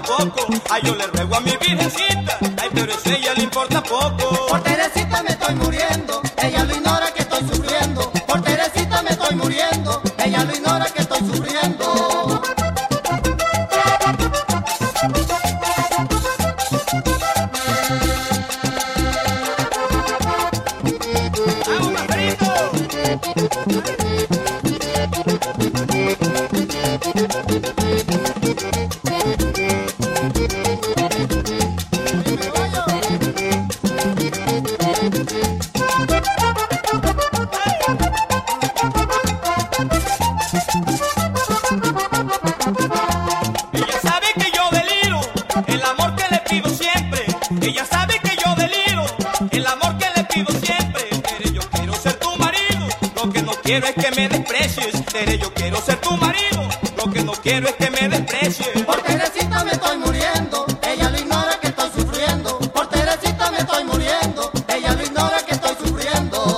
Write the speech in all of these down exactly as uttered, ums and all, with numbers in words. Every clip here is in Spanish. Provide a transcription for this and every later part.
tampoco. Ay, yo le ruego a mi virgencita, ay, pero eso a ella le importa poco. Por Teresita me estoy muriendo, ella lo ignora que estoy sufriendo. Por Teresita me estoy muriendo, ella lo ignora que estoy sufriendo. ¡Vamos, Margarito! Ella sabe que yo deliro, el amor que le pido siempre. Ella sabe que yo deliro, el amor que le pido siempre. Tere, yo quiero ser tu marido, lo que no quiero es que me desprecies. Tere, yo quiero ser tu marido, lo que no quiero es que me desprecies. Por Teresita me estoy muriendo, ella lo ignora que estoy sufriendo. Por Teresita me estoy muriendo, ella lo ignora que estoy sufriendo.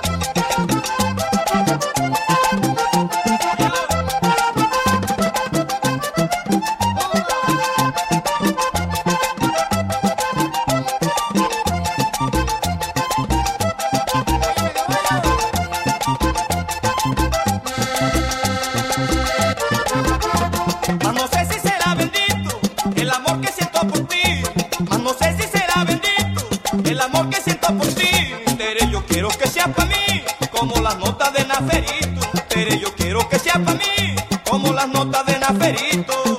Mas no sé si será bendito el amor que siento por ti. Mas no sé si será bendito el amor que siento por ti. Tere, yo quiero que sea para mí como las notas de Naferito. Tere, yo quiero que sea para mí como las notas de Naferito.